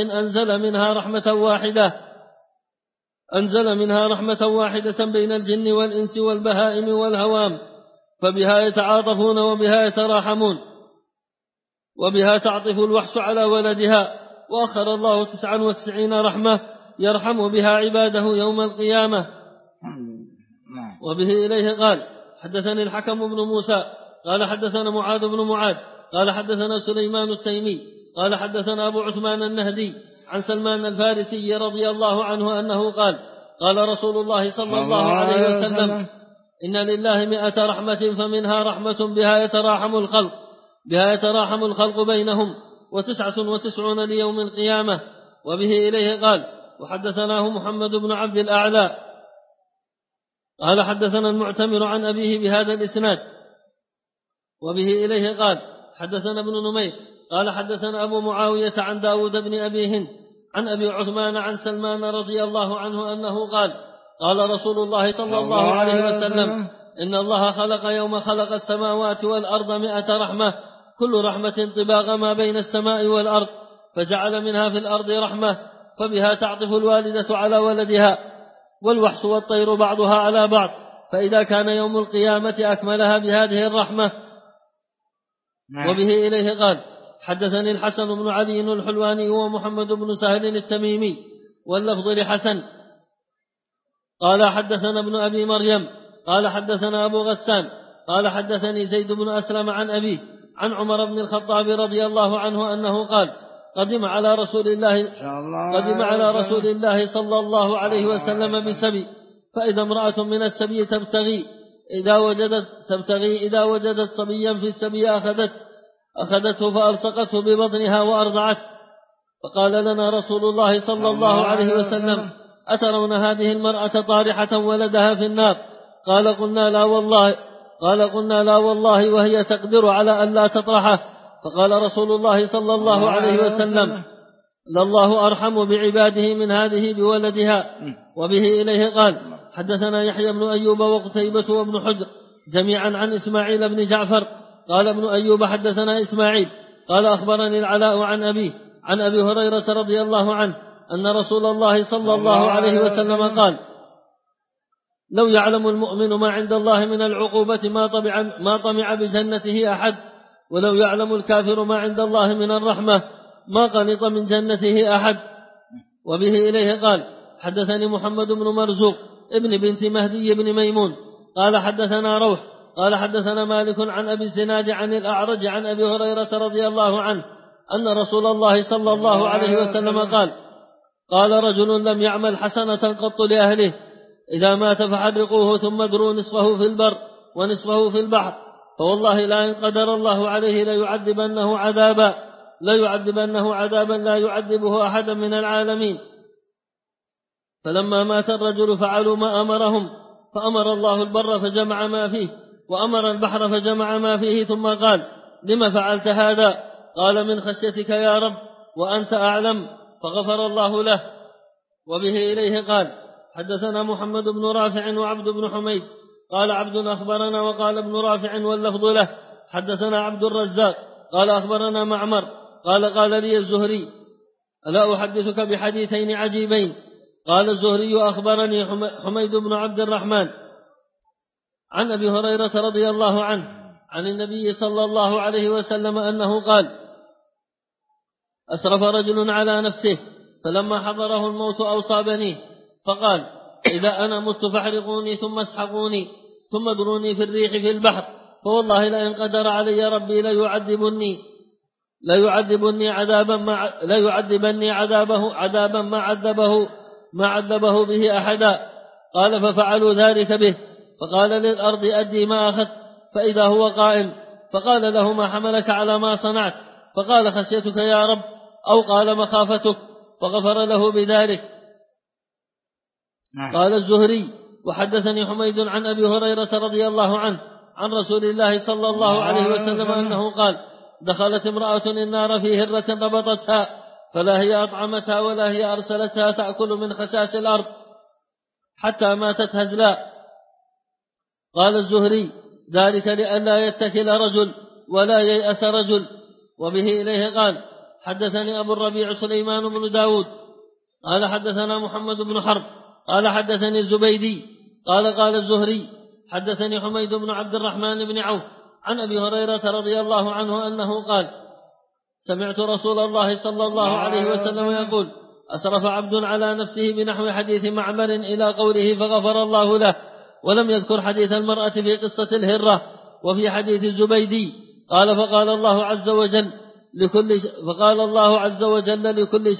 أنزل منها رحمة واحدة بين الجن والإنس والبهائم والهوام فبها يتعاطفون وبها يتراحمون وبها تعطف الوحش على ولدها وأخر الله 99 رحمة يرحم بها عباده يوم القيامة. وبه إليه قال حدثني الحكم بن موسى قال حدثنا معاذ بن معاذ قال حدثنا سليمان التيمي قال حدثنا أبو عثمان النهدي عن سلمان الفارسي رضي الله عنه أنه قال قال رسول الله صلى الله عليه وسلم إن لله 100 رحمة فمنها رحمة بها يتراحم الخلق بينهم 99 ليوم القيامة. وبه إليه قال وحدثناه محمد بن عبد الأعلى قال حدثنا المعتمر عن أبيه بهذا الإسناد. وبه إليه قال حدثنا ابن نمير قال حدثنا أبو معاوية عن داود بن أبي هند عن أبي عثمان عن سلمان رضي الله عنه أنه قال قال رسول الله صلى الله عليه وسلم إن الله خلق يوم خلق السماوات والأرض 100 رحمة كل رحمة طباق ما بين السماء والأرض فجعل منها في الأرض رحمة فبها تعطف الوالدة على ولدها والوحش والطير بعضها على بعض فإذا كان يوم القيامة أكملها بهذه الرحمة. وبه إليه قال حدثني الحسن بن علي الحلواني ومحمد بن سهل التميمي واللفظ لحسن قال حدثنا ابن أبي مريم قال حدثنا أبو غسان قال حدثني زيد بن أسلم عن أبيه عن عمر بن الخطاب رضي الله عنه أنه قال قدم على رسول الله صلى الله عليه وسلم بسبي فإذا امرأة من السبي تبتغي إذا وجدت صبيا في السبي أخذته فألصقته ببطنها وأرضعته فقال لنا رسول الله صلى الله عليه وسلم أترون هذه المرأة طارحة ولدها في النار؟ قال قلنا لا والله وهي تقدر على أن لا تطرحه. فقال رسول الله صلى الله عليه وسلم لله أرحم بعباده من هذه بولدها. وبه إليه قال حدثنا يحيى بن أيوب وقتيبة وابن حجر جميعا عن إسماعيل بن جعفر قال ابن أيوب حدثنا إسماعيل قال أخبرني العلاء عن أبيه عن أبي هريرة رضي الله عنه أن رسول الله صلى الله عليه وسلم قال لو يعلم المؤمن ما عند الله من العقوبة ما طمع بجنته أحد ولو يعلم الكافر ما عند الله من الرحمة ما قنط من جنته أحد. وبه إليه قال حدثني محمد بن مرزوق ابن بنت مهدي بن ميمون قال حدثنا روح قال حدثنا مالك عن أبي الزناد عن الأعرج عن أبي هريرة رضي الله عنه أن رسول الله صلى الله عليه وسلم قال رجل لم يعمل حسنة قط لأهله إذا مات فحرقوه ثم ادروا نصفه في البر ونصفه في البحر فوالله لا إن قدر الله عليه ليعذبنه عذابا لا يعذبه أحدا من العالمين. فلما مات الرجل فعلوا ما أمرهم فأمر الله البر فجمع ما فيه وأمر البحر فجمع ما فيه ثم قال لما فعلت هذا؟ قال من خشيتك يا رب وأنت أعلم فغفر الله له. وبه إليه قال حدثنا محمد بن رافع وعبد بن حميد قال عبد أخبرنا وقال ابن رافع واللفظ له حدثنا عبد الرزاق قال أخبرنا معمر قال لي الزهري ألا أحدثك بحديثين عجيبين؟ قال الزهري أخبرني حميد بن عبد الرحمن عن أبي هريرة رضي الله عنه عن النبي صلى الله عليه وسلم أنه قال: أسرف رجل على نفسه فلما حضره الموت أوصى بنيه فقال: إذا أنا مت فاحرقوني ثم اسحقوني ثم ادروني في الريح في البحر، فوالله لئن قدر علي ربي ليعذبني عذابا ما عذبه به أحدا. قال: ففعلوا ذلك به، فقال للأرض أدي ما أخذت، فإذا هو قائم، فقال له: ما حملك على ما صنعت؟ فقال: خشيتك يا رب، أو قال: مخافتك، فغفر له بذلك. قال الزهري: وحدثني حميد عن أبي هريرة رضي الله عنه عن رسول الله صلى الله عليه وسلم أنه قال: دخلت امرأة النار في هرة ربطتها، فلا هي أطعمتها ولا هي أرسلتها تأكل من خشاش الأرض حتى ماتت هزلا. قال الزهري: ذلك لئلا يتكل رجل ولا ييأس رجل. وبه إليه قال: حدثني أبو الربيع سليمان بن داود قال حدثنا محمد بن حرب قال حدثني الزبيدي قال الزهري: حدثني حميد بن عبد الرحمن بن عوف عن أبي هريرة رضي الله عنه أنه قال: سمعت رسول الله صلى الله عليه وسلم يقول: أسرف عبد على نفسه بنحو حديث معمر إلى قوله فغفر الله له، ولم يذكر حديث المرأة في قصة الهرة. وفي حديث الزبيدي قال: فقال الله عز وجل لكل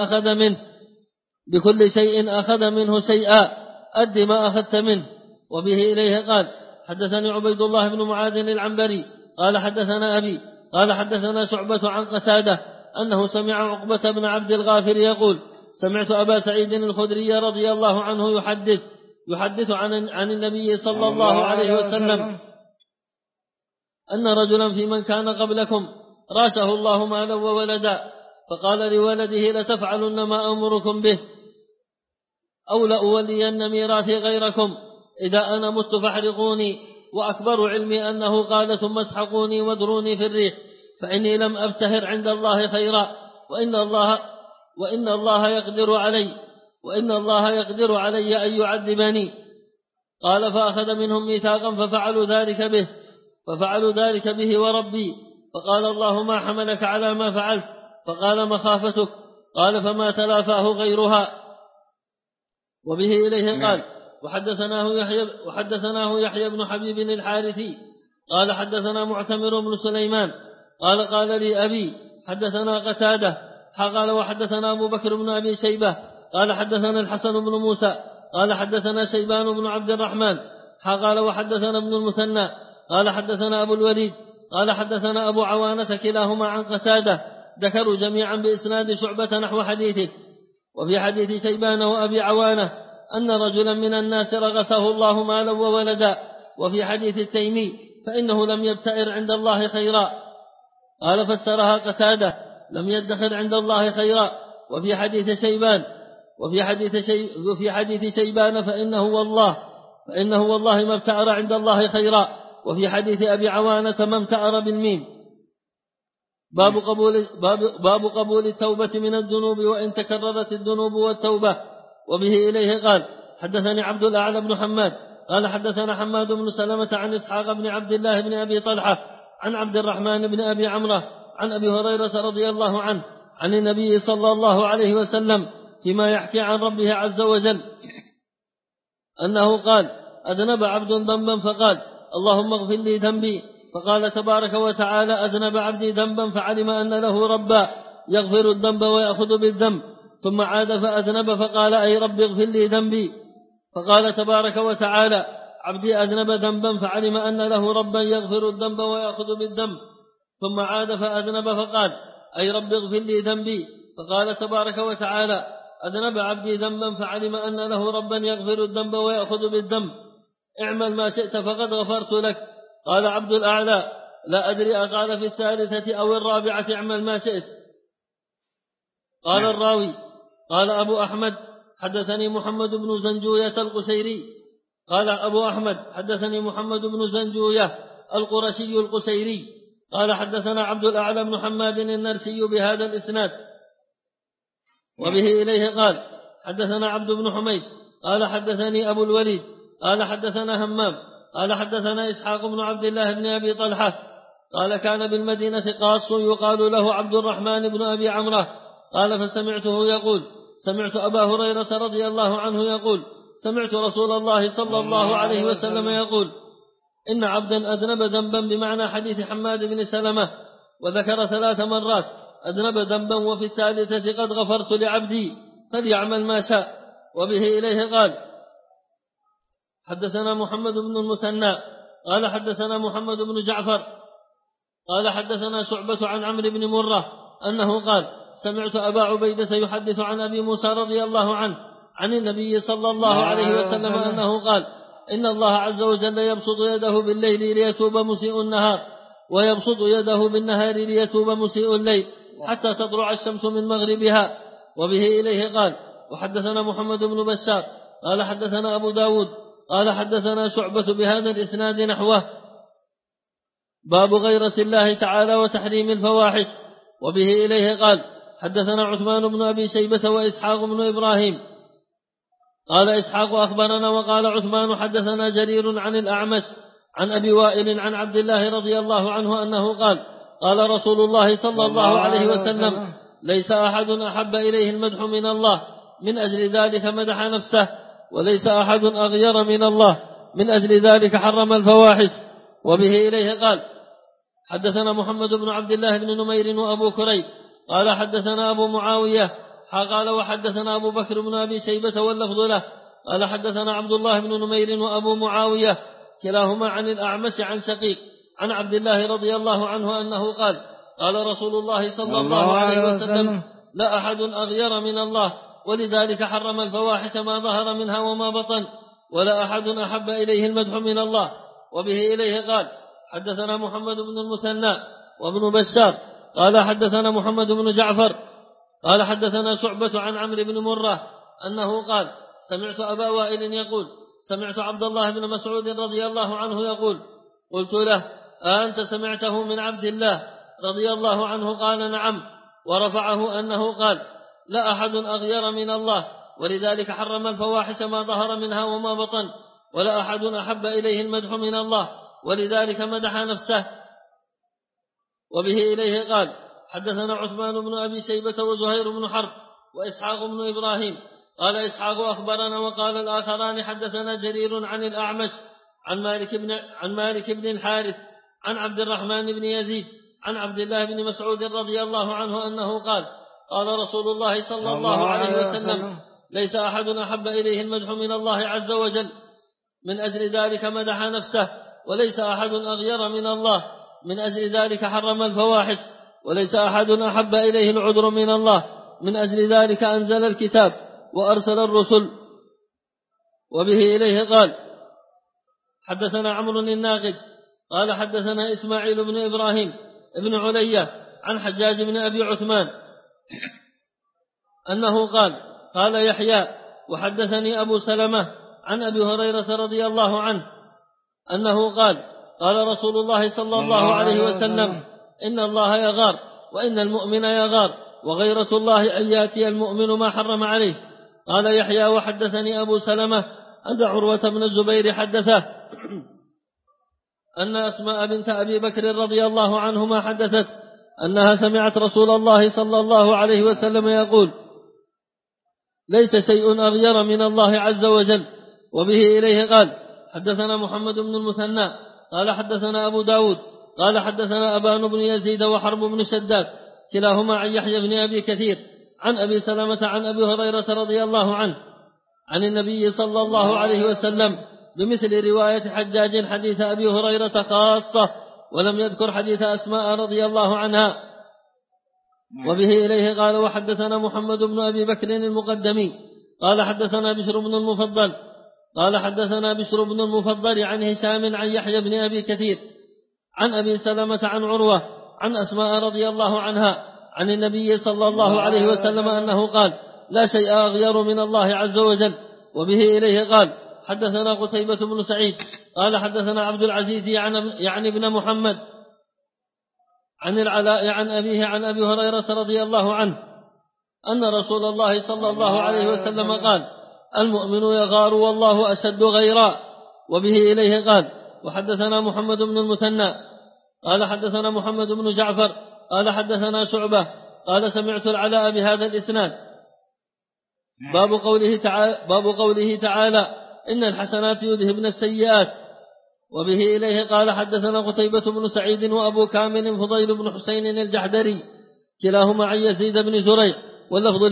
شيء أخذ منه شيئا، أد ما أخذت منه. وبه إليه قال: حدثني عبيد الله بن معاذ العنبري قال حدثنا أبي قال حدثنا شعبة عن قتادة أنه سمع عقبة بن عبد الغافر يقول: سمعت أبا سعيد الخدري رضي الله عنه يحدث عن النبي صلى الله عليه وسلم أن رجلا في من كان قبلكم راشه الله مالا وولدا، فقال لولده: لتفعلن ما أمركم به أو لأولين ميراثي غيركم، إذا أنا مت فاحرقوني، وأكبر علمي أنه قال: ثم اسحقوني وادروني في الريح، فإني لم أبتهر عند الله خيرا، وإن الله يقدر علي أن يعذبني. قال: فأخذ منهم ميثاقا ففعلوا ذلك به وربي. فقال الله: ما حملك على ما فعلت؟ فقال: مخافتك. قال: فما تلافاه غيرها. وبه إليه قال: وحدثناه يحيى بن حبيب الحارثي قال حدثنا معتمر بن سليمان قال لي أبي حدثنا قتادة قال: وحدثنا أبو بكر بن أبي شيبة قال حدثنا الحسن بن موسى قال حدثنا شيبان بن عبد الرحمن قال: وحدثنا ابن المثنى قال حدثنا أبو الوليد قال حدثنا أبو عوانة كلاهما عن قتادة، ذكروا جميعا بإسناد شعبة نحو حديثه. وفي حديث شيبان وأبي عوانة أن رجلا من الناس رغسه الله مالا وولدا. وفي حديث التيمي: فإنه لم يبتئر عند الله خيرا. قال: فسرها قتادة: لم يدخر عند الله خيرا. وفي حديث شيبان: فإنه والله ما ابتئر عند الله خيرا. وفي حديث أبي عوانة: ما ابتئر بالميم. باب قبول التوبة من الذنوب وإن تكررت الذنوب والتوبة. وبه إليه قال: حدثني عبد الأعلى بن حماد قال حدثنا حماد بن سلمة عن إسحاق بن عبد الله بن أبي طلحة عن عبد الرحمن بن أبي عمرة عن أبي هريرة رضي الله عنه عن النبي صلى الله عليه وسلم فيما يحكي عن ربه عز وجل أنه قال: أذنب عبد ذنبا فقال: اللهم اغفر لي ذنبي، فقال تبارك وتعالى: أذنب عبدي ذنبا فعلم أن له ربا يغفر الذنب ويأخذ بالذنب، ثم عاد فأذنب فقال: أي رب اغفر لي ذنبي، فقال تبارك وتعالى: عبدي أذنب ذنبا فعلم أن له ربا يغفر الذنب ويأخذ بالذنب، ثم عاد فأذنب فقال: أي رب اغفر لي ذنبي، فقال تبارك وتعالى: أذنب عبدي ذنبا فعلم أن له ربا يغفر الذنب ويأخذ بالذنب، اعمل ما شئت فقد غفرت لك. قال عبد الأعلى: لا أدري أقال في الثالثة أو الرابعة اعمل ما شئت. قال الراوي: قال أبو أحمد: حدثني محمد بن زنجوية القسيري قال أبو أحمد: حدثني محمد بن زنجوية القرشي القسيري قال حدثنا عبد الأعلى بن حماد النرسي بهذا الإسناد. وبه إليه قال: حدثنا عبد بن حميد قال حدثني أبو الوليد قال حدثنا همام قال حدثنا إسحاق بن عبد الله بن أبي طلحة قال كان بالمدينة قاص يقال له عبد الرحمن بن أبي عمرة قال فسمعته يقول سمعت أبا هريرة رضي الله عنه يقول سمعت رسول الله صلى الله عليه وسلم يقول إن عبدا أذنب ذنبا بمعنى حديث حماد بن سلمة وذكر 3 مرات أذنب ذنبا وفي الثالثة قد غفرت لعبدي فليعمل ما شاء. وبه إليه قال حدثنا محمد بن المثنى قال حدثنا محمد بن جعفر قال حدثنا شعبة عن عمرو بن مرة أنه قال سمعت أبا عبيدة يحدث عن أبي موسى رضي الله عنه عن النبي صلى الله عليه وسلم أنه قال إن الله عز وجل يبسط يده بالليل ليتوب مسيء النهار ويبسط يده بالنهار ليتوب مسيء الليل حتى تطلع الشمس من مغربها. وبه إليه قال وحدثنا محمد بن بشار قال حدثنا أبو داود قال حدثنا شعبة بهذا الإسناد نحوه باب غيرة الله تعالى وتحريم الفواحش. وبه إليه قال حدثنا عثمان بن أبي شيبة وإسحاق بن إبراهيم قال إسحاق أخبرنا وقال عثمان حدثنا جرير عن الأعمش عن أبي وائل عن عبد الله رضي الله عنه أنه قال قال رسول الله صلى الله عليه وسلم ليس أحد أحب إليه المدح من الله من أجل ذلك مدح نفسه وليس أحد أغير من الله من أجل ذلك حرم الفواحش. وبه إليه قال حدثنا محمد بن عبد الله بن نمير وأبو كريب قال حدثنا أبو معاوية قال وحدثنا أبو بكر بن أبي شيبة واللفظ له قال حدثنا عبد الله بن نمير وأبو معاوية كلاهما عن الأعمش عن شقيق عن عبد الله رضي الله عنه أنه قال قال رسول الله صلى الله عليه وسلم لا أحد أغير من الله ولذلك حرم الفواحش ما ظهر منها وما بطن ولا أحد أحب إليه المدح من الله. وبه إليه قال حدثنا محمد بن المثنى وابن بشار قال حدثنا محمد بن جعفر قال حدثنا شعبة عن عمرو بن مرة أنه قال سمعت أبا وائل يقول سمعت عبد الله بن مسعود رضي الله عنه يقول قلت له أنت سمعته من عبد الله رضي الله عنه قال نعم ورفعه أنه قال لا أحد أغير من الله ولذلك حرم الفواحش ما ظهر منها وما بطن ولا أحد أحب إليه المدح من الله ولذلك مدح نفسه. وبه إليه قال حدثنا عثمان بن أبي شيبة وزهير بن حرب وإسحاق بن إبراهيم قال إسحاق أخبرنا وقال الآخران حدثنا جرير عن الأعمش عن مالك بن الحارث عن عبد الرحمن بن يزيد عن عبد الله بن مسعود رضي الله عنه أنه قال قال رسول الله صلى الله عليه وسلم ليس أحد أحب إليه المدح من الله عز وجل من أجل ذلك مدح نفسه وليس أحد أغير من الله من أجل ذلك حرم الفواحش وليس أحد أحب إليه العذر من الله من أجل ذلك أنزل الكتاب وأرسل الرسل. وبه إليه قال حدثنا عمرو الناقد قال حدثنا إسماعيل بن إبراهيم ابن علية عن حجاج بن أبي عثمان أنه قال يحيى وحدثني أبو سلمة عن أبي هريرة رضي الله عنه أنه قال رسول الله صلى الله عليه وسلم إن الله يغار وإن المؤمن يغار وغيرة الله أن يأتي المؤمن ما حرم عليه. قال يحيى وحدثني أبو سلمة أن عروة بن الزبير حدثه أن أسماء بنت أبي بكر رضي الله عنهما حدثت أنها سمعت رسول الله صلى الله عليه وسلم يقول ليس شيء أغير من الله عز وجل. وبه إليه قال حدثنا محمد بن المثنى قال حدثنا أبو داود قال حدثنا أبان بن يزيد وحرب بن شداد كلاهما عن يحيى بن أبي كثير عن أبي سلمة عن أبي هريرة رضي الله عنه عن النبي صلى الله عليه وسلم بمثل رواية حجاج حديث أبي هريرة خاصة ولم يذكر حديث أسماء رضي الله عنها. وبه إليه قال وحدثنا محمد بن أبي بكر المقدمي قال حدثنا بشر بن المفضل قال حدثنا بشر بن المفضل عن هشام عن يحيى بن أبي كثير عن أبي سلمة عن عروة عن أسماء رضي الله عنها عن النبي صلى الله عليه وسلم أنه قال لا شيء أغير من الله عز وجل. وبه إليه قال حدثنا قتيبة بن سعيد قال حدثنا عبد العزيز يعني ابن محمد عن العلاء عن أبيه عن أبي هريرة رضي الله عنه أن رسول الله صلى الله عليه وسلم قال المؤمن يغار والله أشد غيرا. وبه إليه قال وحدثنا محمد بن المثنى قال حدثنا محمد بن جعفر قال حدثنا شعبة قال سمعت العلاء بهذا الإسناد. باب قوله تعالى إن الحسنات يذهبن السيئات. وبه إليه قال حدثنا قتيبة بن سعيد وأبو كامل فضيل بن حسين الجحدري كلاهما عن يزيد بن زريع واللفظ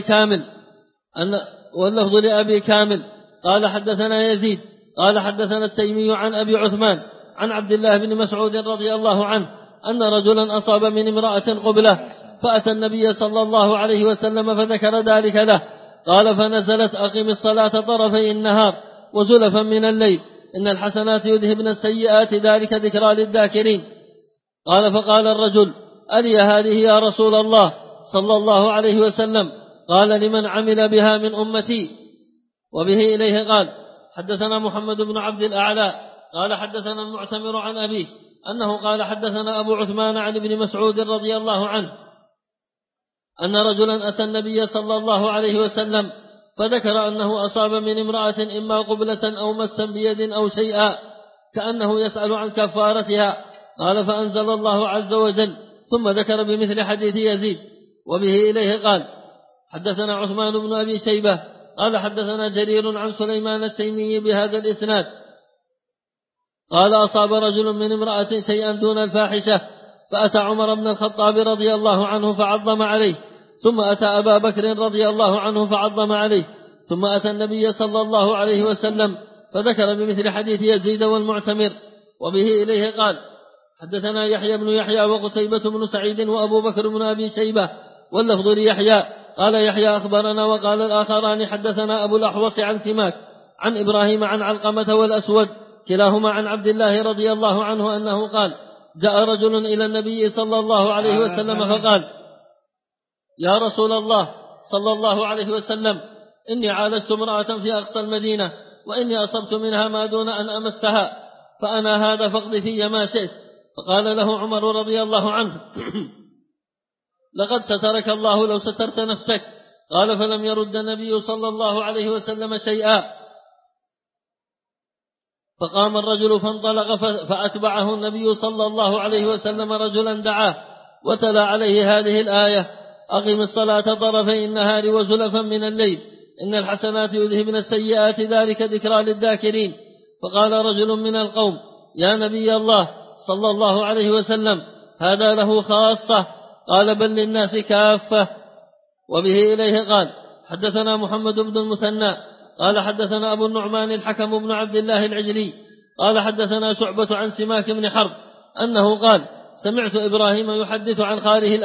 لأبي كامل قال حدثنا يزيد قال حدثنا التيمي عن أبي عثمان عن عبد الله بن مسعود رضي الله عنه أن رجلا أصاب من امرأة قبلة فأتى النبي صلى الله عليه وسلم فذكر ذلك له قال فنزلت أقم الصلاة طرفي النهار وزلفا من الليل إن الحسنات يذهبن السيئات ذلك ذكرى للذاكرين. قال فقال الرجل ألي هذه يا رسول الله صلى الله عليه وسلم؟ قال لمن عمل بها من أمتي. وبه إليه قال حدثنا محمد بن عبد الأعلى قال حدثنا المعتمر عن أبيه أنه قال حدثنا أبو عثمان عن ابن مسعود رضي الله عنه أن رجلا أتى النبي صلى الله عليه وسلم فذكر أنه أصاب من امرأة إما قبلة أو مسا بيد أو شيئا كأنه يسأل عن كفارتها. قال فأنزل الله عز وجل ثم ذكر بمثل حديث يزيد. وبه إليه قال حدثنا عثمان بن أبي شيبة قال حدثنا جرير عن سليمان التيمي بهذا الإسناد قال أصاب رجل من امرأة شيئا دون الفاحشة فأتى عمر بن الخطاب رضي الله عنه فعظم عليه ثم أتى أبا بكر رضي الله عنه فعظم عليه ثم أتى النبي صلى الله عليه وسلم فذكر بمثل حديث يزيد والمعتمر. وبه إليه قال حدثنا يحيى بن يحيى وقتيبة بن سعيد وأبو بكر بن أبي شيبة واللفظ ليحيى قال يحيى أخبرنا وقال الآخران حدثنا أبو الأحوص عن سماك عن إبراهيم عن علقمة والأسود كلاهما عن عبد الله رضي الله عنه أنه قال جاء رجل إلى النبي صلى الله عليه وسلم فقال يا رسول الله صلى الله عليه وسلم إني عالجت امرأة في أقصى المدينة وإني أصبت منها ما دون أن أمسها فأنا هذا فاقض في ما شئت. فقال له عمر رضي الله عنه لقد سترك الله لو سترت نفسك. قال فلم يرد النبي صلى الله عليه وسلم شيئا. فقام الرجل فانطلق فأتبعه النبي صلى الله عليه وسلم رجلا دعاه وتلا عليه هذه الآية أقم الصلاة طرفي النهار وزلفا من الليل إن الحسنات يذهبن السيئات ذلك ذكرى للذاكرين. فقال رجل من القوم يا نبي الله صلى الله عليه وسلم هذا له خاصة. قال بل للناس كافة. وبه إليه قال حدثنا محمد بن المثنى قال حدثنا أبو النعمان الحكم بن عبد الله العجلي قال حدثنا شعبة عن سماك بن حرب أنه قال سمعت إبراهيم يحدث عن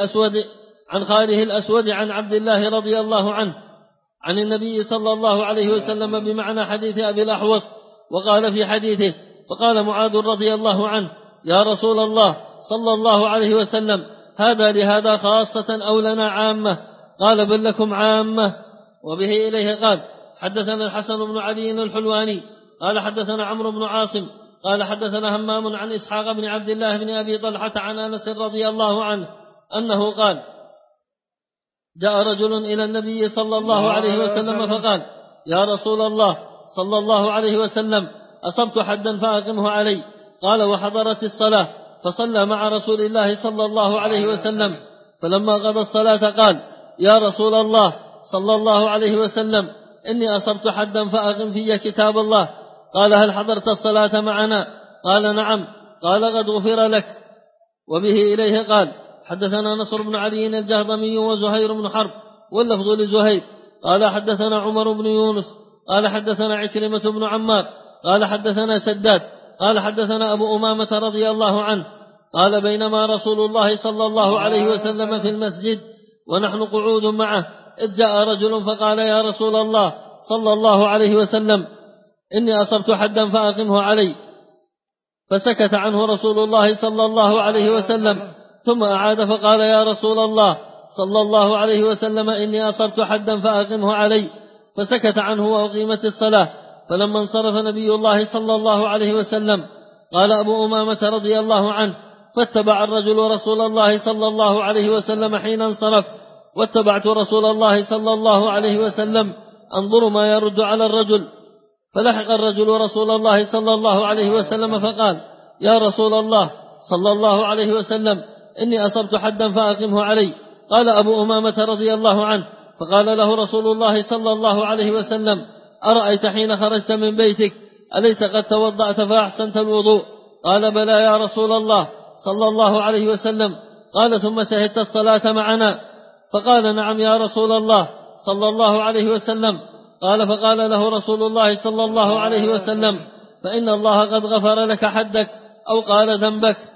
خاله الأسود عن عبد الله رضي الله عنه عن النبي صلى الله عليه وسلم بمعنى حديث أبي الأحوص. وقال في حديثه فقال معاذ رضي الله عنه يا رسول الله صلى الله عليه وسلم هذا لهذا خاصة أو لنا عامة؟ قال بل لكم عامة. وبه إليه قال حدثنا الحسن بن علي الحلواني قال حدثنا عمرو بن عاصم قال حدثنا همام عن إسحاق بن عبد الله بن أبي طلحة عن أنس رضي الله عنه أنه قال جاء رجل إلى النبي صلى الله عليه وسلم فقال يا رسول الله صلى الله عليه وسلم أصبت حدا فأقمه علي. قال وحضرت الصلاة فصلى مع رسول الله صلى الله عليه وسلم فلما قضى الصلاة قال يا رسول الله صلى الله عليه وسلم إني أصبت حدا فأقم في كتاب الله. قال هل حضرت الصلاة معنا؟ قال نعم. قال قد غفر لك. وبه إليه قال حدثنا نصر بن علي الجهضمي وزهير بن حرب واللفظ لزهير قال حدثنا عمر بن يونس قال حدثنا عكرمة بن عمار قال حدثنا سداد قال حدثنا أبو أمامة رضي الله عنه قال بينما رسول الله صلى الله عليه وسلم في المسجد ونحن قعود معه إذ جاء رجل فقال يا رسول الله صلى الله عليه وسلم إني أصبت حدا فأقمه علي. فسكت عنه رسول الله صلى الله عليه وسلم ثم أعاد فقال يا رسول الله صلى الله عليه وسلم إني أصبت حدا فأقمه علي. فسكت عنه وأقيمت الصلاة. فلما انصرف نبي الله صلى الله عليه وسلم قال أبو أمامة رضي الله عنه فاتبع الرجل رسول الله صلى الله عليه وسلم حين انصرف واتبعت رسول الله صلى الله عليه وسلم أنظر ما يرد على الرجل. فلحق الرجل رسول الله صلى الله عليه وسلم فقال: يا رسول الله صلى الله عليه وسلم، إني أصبت حدا فأقمه علي. قال أبو أمامة رضي الله عنه: فقال له رسول الله صلى الله عليه وسلم: أرأيت حين خرجت من بيتك أليس قد توضأت فأحسنت الوضوء؟ قال: بلى يا رسول الله صلى الله عليه وسلم. قال: ثم شهدت الصلاة معنا؟ فقال: نعم يا رسول الله صلى الله عليه وسلم. قال: فقال له رسول الله صلى الله عليه وسلم: فإن الله قد غفر لك حدك، أو قال ذنبك.